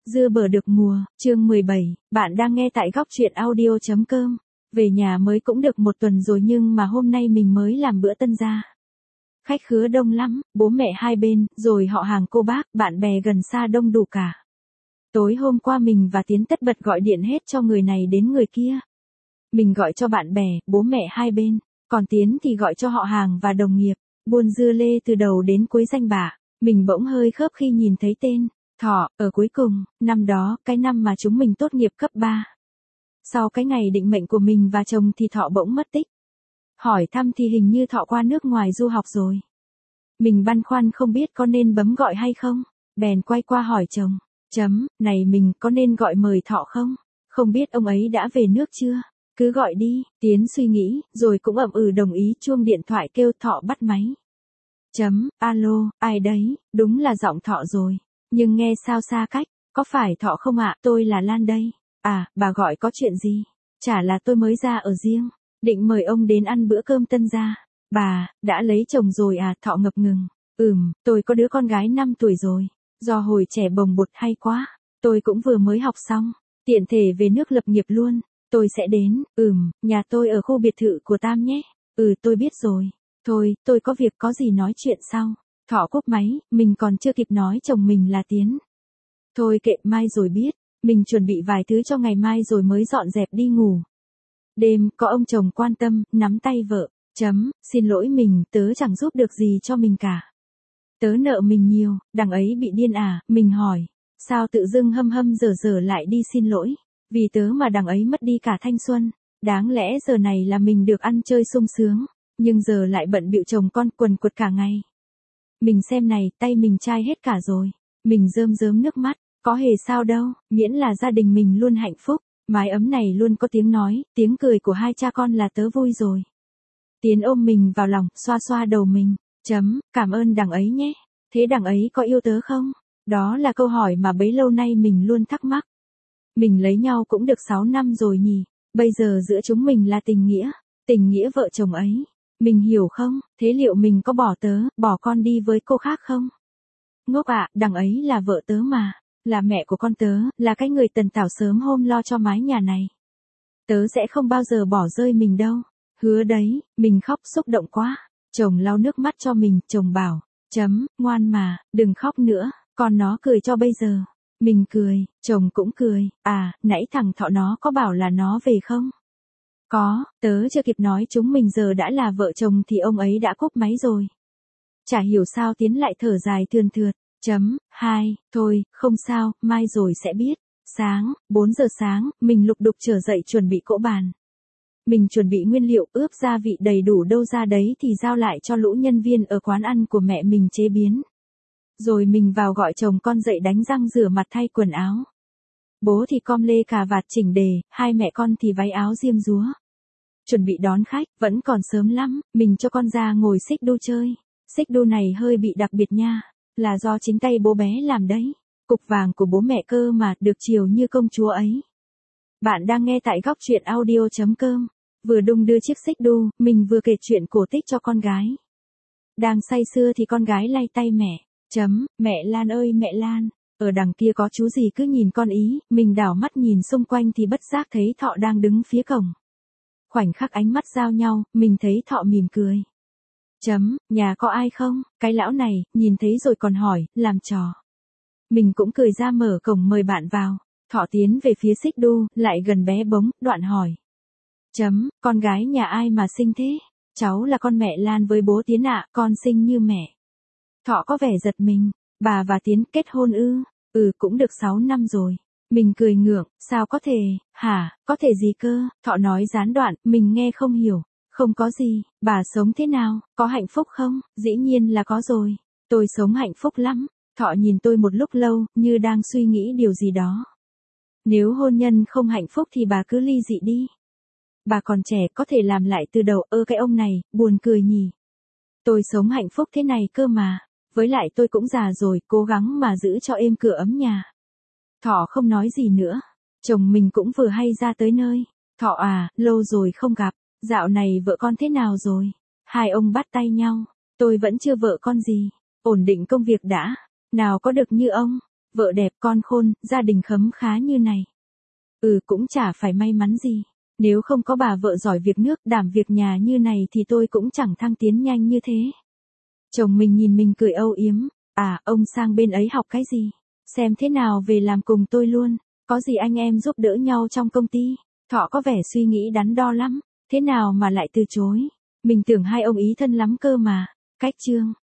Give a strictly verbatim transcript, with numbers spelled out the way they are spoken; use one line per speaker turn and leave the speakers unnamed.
Dưa bở được mùa, chương mười bảy, bạn đang nghe tại góc truyện audio.com. Về nhà mới cũng được một tuần rồi nhưng mà hôm nay mình mới làm bữa tân gia. Khách khứa đông lắm, bố mẹ hai bên, rồi họ hàng cô bác, bạn bè gần xa đông đủ cả. Tối hôm qua mình và Tiến tất bật gọi điện hết cho người này đến người kia. Mình gọi cho bạn bè, bố mẹ hai bên, còn Tiến thì gọi cho họ hàng và đồng nghiệp. Buôn dưa lê từ đầu đến cuối danh bạ, mình bỗng hơi khớp khi nhìn thấy tên. Thọ, ở cuối cùng, năm đó, cái năm mà chúng mình tốt nghiệp cấp ba. Sau cái ngày định mệnh của mình và chồng thì Thọ bỗng mất tích. Hỏi thăm thì hình như Thọ qua nước ngoài du học rồi. Mình băn khoăn không biết có nên bấm gọi hay không, bèn quay qua hỏi chồng. Chấm, này mình có nên gọi mời Thọ không? Không biết ông ấy đã về nước chưa? Cứ gọi đi, Tiến suy nghĩ, rồi cũng ậm ừ đồng ý. Chuông điện thoại kêu, Thọ bắt máy. Chấm, alo, ai đấy, đúng là giọng Thọ rồi. Nhưng nghe sao xa cách, có phải Thọ không ạ? Tôi là Lan đây. À, bà gọi có chuyện gì? Chả là tôi mới ra ở riêng, định mời ông đến ăn bữa cơm tân gia. Bà, đã lấy chồng rồi à? Thọ ngập ngừng. Ừm, tôi có đứa con gái năm tuổi rồi. Do hồi trẻ bồng bột hay quá, tôi cũng vừa mới học xong, tiện thể về nước lập nghiệp luôn. Tôi sẽ đến, ừm, nhà tôi ở khu biệt thự của Tam nhé. Ừ, tôi biết rồi. Thôi, tôi có việc, có gì nói chuyện sau. Thọ cúp máy, mình còn chưa kịp nói chồng mình là Tiến. Thôi kệ, mai rồi biết, mình chuẩn bị vài thứ cho ngày mai rồi mới dọn dẹp đi ngủ. Đêm, có ông chồng quan tâm, nắm tay vợ. Chấm, xin lỗi mình, tớ chẳng giúp được gì cho mình cả. Tớ nợ mình nhiều, đằng ấy bị điên à? Mình hỏi, sao tự dưng hâm hâm dở dở lại đi xin lỗi? Vì tớ mà đằng ấy mất đi cả thanh xuân. Đáng lẽ giờ này là mình được ăn chơi sung sướng, nhưng giờ lại bận bịu chồng con quần quật cả ngày. Mình xem này, tay mình chai hết cả rồi. Mình rơm rớm nước mắt, có hề sao đâu, miễn là gia đình mình luôn hạnh phúc, mái ấm này luôn có tiếng nói, tiếng cười của hai cha con là tớ vui rồi. Tiến ôm mình vào lòng, xoa xoa đầu mình. Chấm, cảm ơn đằng ấy nhé. Thế đằng ấy có yêu tớ không? Đó là câu hỏi mà bấy lâu nay mình luôn thắc mắc. Mình lấy nhau cũng được sáu năm rồi nhỉ, bây giờ giữa chúng mình là tình nghĩa, tình nghĩa vợ chồng ấy. Mình hiểu không? Thế liệu mình có bỏ tớ, bỏ con đi với cô khác không? Ngốc ạ, đằng ấy là vợ tớ mà, là mẹ của con tớ, là cái người tần tảo sớm hôm lo cho mái nhà này. Tớ sẽ không bao giờ bỏ rơi mình đâu. Hứa đấy. Mình khóc xúc động quá. Chồng lau nước mắt cho mình, chồng bảo, chấm, ngoan mà, đừng khóc nữa, con nó cười cho bây giờ. Mình cười, chồng cũng cười. À, nãy thằng Thọ nó có bảo là nó về không? Có, tớ chưa kịp nói chúng mình giờ đã là vợ chồng thì ông ấy đã cúp máy rồi. Chả hiểu sao Tiến lại thở dài thườn thượt. Chấm, hai, thôi, không sao, mai rồi sẽ biết. Sáng, bốn giờ sáng, mình lục đục trở dậy chuẩn bị cỗ bàn. Mình chuẩn bị nguyên liệu ướp gia vị đầy đủ đâu ra đấy thì giao lại cho lũ nhân viên ở quán ăn của mẹ mình chế biến. Rồi mình vào gọi chồng con dậy đánh răng rửa mặt thay quần áo. Bố thì com lê cà vạt chỉnh đề, hai mẹ con thì váy áo diêm dúa. Chuẩn bị đón khách, vẫn còn sớm lắm, mình cho con ra ngồi xích đu chơi. Xích đu này hơi bị đặc biệt nha, là do chính tay bố bé làm đấy. Cục vàng của bố mẹ cơ mà, được chiều như công chúa ấy. Bạn đang nghe tại góc truyện audio.com. Vừa đung đưa chiếc xích đu, mình vừa kể chuyện cổ tích cho con gái. Đang say sưa thì con gái lay tay mẹ. Chấm, mẹ Lan ơi mẹ Lan, ở đằng kia có chú gì cứ nhìn con ý. Mình đảo mắt nhìn xung quanh thì bất giác thấy Thọ đang đứng phía cổng. Khoảnh khắc ánh mắt giao nhau, mình thấy Thọ mỉm cười. Chấm, nhà có ai không? Cái lão này, nhìn thấy rồi còn hỏi, làm trò. Mình cũng cười ra mở cổng mời bạn vào. Thọ tiến về phía xích đu, lại gần bé bống, đoạn hỏi. Chấm, con gái nhà ai mà xinh thế? Cháu là con mẹ Lan với bố Tiến ạ, con xinh như mẹ. Thọ có vẻ giật mình, bà và Tiến kết hôn ư? Ừ, cũng được sáu năm rồi. Mình cười ngượng, sao có thể, hả, có thể gì cơ? Thọ nói gián đoạn, mình nghe không hiểu. Không có gì, bà sống thế nào, có hạnh phúc không? Dĩ nhiên là có rồi, tôi sống hạnh phúc lắm. Thọ nhìn tôi một lúc lâu, như đang suy nghĩ điều gì đó. Nếu hôn nhân không hạnh phúc thì bà cứ ly dị đi. Bà còn trẻ có thể làm lại từ đầu. Ơ cái ông này, buồn cười nhỉ. Tôi sống hạnh phúc thế này cơ mà. Với lại tôi cũng già rồi, cố gắng mà giữ cho êm cửa ấm nhà. Thọ không nói gì nữa. Chồng mình cũng vừa hay ra tới nơi. Thọ à, lâu rồi không gặp. Dạo này vợ con thế nào rồi? Hai ông bắt tay nhau. Tôi vẫn chưa vợ con gì. Ổn định công việc đã. Nào có được như ông. vợ đẹp con khôn, gia đình khấm khá như này. Ừ cũng chả phải may mắn gì. Nếu không có bà vợ giỏi việc nước đảm việc nhà như này thì tôi cũng chẳng thăng tiến nhanh như thế. Chồng mình nhìn mình cười âu yếm. À, ông sang bên ấy học cái gì? Xem thế nào về làm cùng tôi luôn. Có gì anh em giúp đỡ nhau trong công ty. Thọ có vẻ suy nghĩ đắn đo lắm. Thế nào mà lại từ chối? Mình tưởng hai ông ý thân lắm cơ mà. Cách chương.